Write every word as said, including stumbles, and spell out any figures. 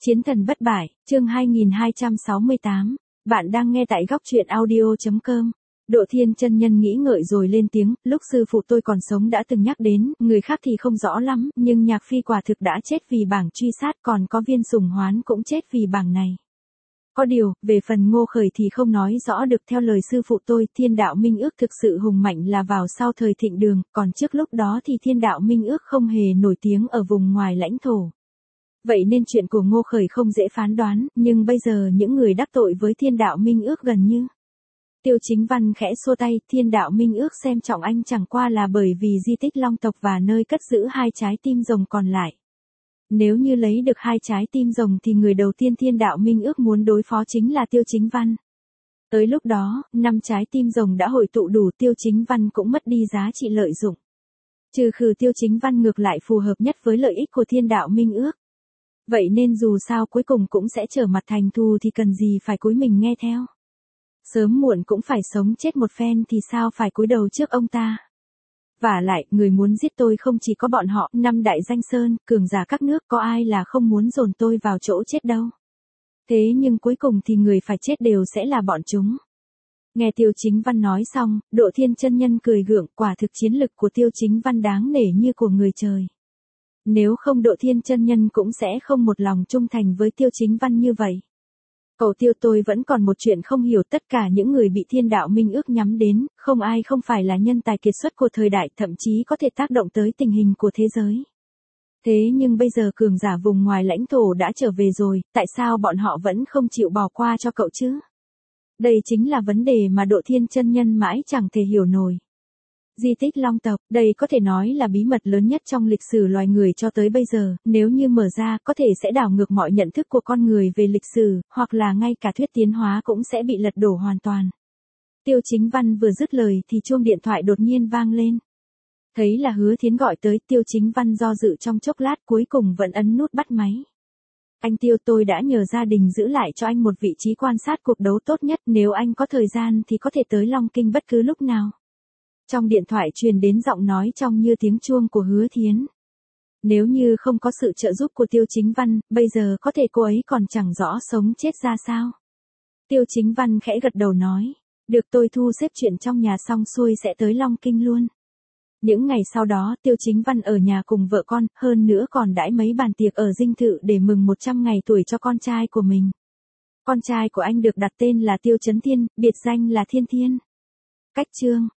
Chiến thần bất bại, chương hai nghìn hai trăm sáu mươi tám. Bạn đang nghe tại góc truyện audio chấm com. Độ Thiên chân nhân nghĩ ngợi rồi lên tiếng, lúc sư phụ tôi còn sống đã từng nhắc đến, người khác thì không rõ lắm, nhưng Nhạc Phi quả thực đã chết vì bảng truy sát, còn có Viên Sùng Hoán cũng chết vì bảng này. Có điều, về phần Ngô Khởi thì không nói rõ được. Theo lời sư phụ tôi, Thiên Đạo Minh Ước thực sự hùng mạnh là vào sau thời Thịnh Đường, còn trước lúc đó thì Thiên Đạo Minh Ước không hề nổi tiếng ở vùng ngoài lãnh thổ. Vậy nên chuyện của Ngô Khởi không dễ phán đoán, nhưng bây giờ những người đắc tội với Thiên Đạo Minh Ước gần như. Tiêu Chính Văn khẽ xua tay, Thiên Đạo Minh Ước xem trọng anh chẳng qua là bởi vì di tích Long tộc và nơi cất giữ hai trái tim rồng còn lại. Nếu như lấy được hai trái tim rồng thì người đầu tiên Thiên Đạo Minh Ước muốn đối phó chính là Tiêu Chính Văn. Tới lúc đó, năm trái tim rồng đã hội tụ đủ, Tiêu Chính Văn cũng mất đi giá trị lợi dụng. Trừ khử Tiêu Chính Văn ngược lại phù hợp nhất với lợi ích của Thiên Đạo Minh Ước. Vậy nên dù sao cuối cùng cũng sẽ trở mặt thành thù thì cần gì phải cúi mình nghe theo. Sớm muộn cũng phải sống chết một phen thì sao phải cúi đầu trước ông ta. Vả lại, người muốn giết tôi không chỉ có bọn họ, năm đại danh sơn, cường giả các nước, có ai là không muốn dồn tôi vào chỗ chết đâu. Thế nhưng cuối cùng thì người phải chết đều sẽ là bọn chúng. Nghe Tiêu Chính Văn nói xong, Độ Thiên chân nhân cười gượng, quả thực chiến lực của Tiêu Chính Văn đáng nể như của người trời. Nếu không Độ Thiên chân nhân cũng sẽ không một lòng trung thành với Tiêu Chính Văn như vậy. Cậu Tiêu, tôi vẫn còn một chuyện không hiểu, tất cả những người bị Thiên Đạo Minh Ước nhắm đến, không ai không phải là nhân tài kiệt xuất của thời đại, thậm chí có thể tác động tới tình hình của thế giới. Thế nhưng bây giờ cường giả vùng ngoài lãnh thổ đã trở về rồi, tại sao bọn họ vẫn không chịu bỏ qua cho cậu chứ? Đây chính là vấn đề mà Độ Thiên chân nhân mãi chẳng thể hiểu nổi. Di tích Long tộc, đây có thể nói là bí mật lớn nhất trong lịch sử loài người cho tới bây giờ, nếu như mở ra có thể sẽ đảo ngược mọi nhận thức của con người về lịch sử, hoặc là ngay cả thuyết tiến hóa cũng sẽ bị lật đổ hoàn toàn. Tiêu Chính Văn vừa dứt lời thì chuông điện thoại đột nhiên vang lên. Thấy là Hứa Thiến gọi tới, Tiêu Chính Văn do dự trong chốc lát cuối cùng vẫn ấn nút bắt máy. Anh Tiêu, tôi đã nhờ gia đình giữ lại cho anh một vị trí quan sát cuộc đấu tốt nhất, nếu anh có thời gian thì có thể tới Long Kinh bất cứ lúc nào. Trong điện thoại truyền đến giọng nói trong như tiếng chuông của Hứa Thiến. Nếu như không có sự trợ giúp của Tiêu Chính Văn, bây giờ có thể cô ấy còn chẳng rõ sống chết ra sao. Tiêu Chính Văn khẽ gật đầu nói, được, tôi thu xếp chuyện trong nhà xong xuôi sẽ tới Long Kinh luôn. Những ngày sau đó Tiêu Chính Văn ở nhà cùng vợ con, hơn nữa còn đãi mấy bàn tiệc ở dinh thự để mừng một trăm ngày tuổi cho con trai của mình. Con trai của anh được đặt tên là Tiêu Chấn Thiên, biệt danh là Thiên Thiên. Cách chương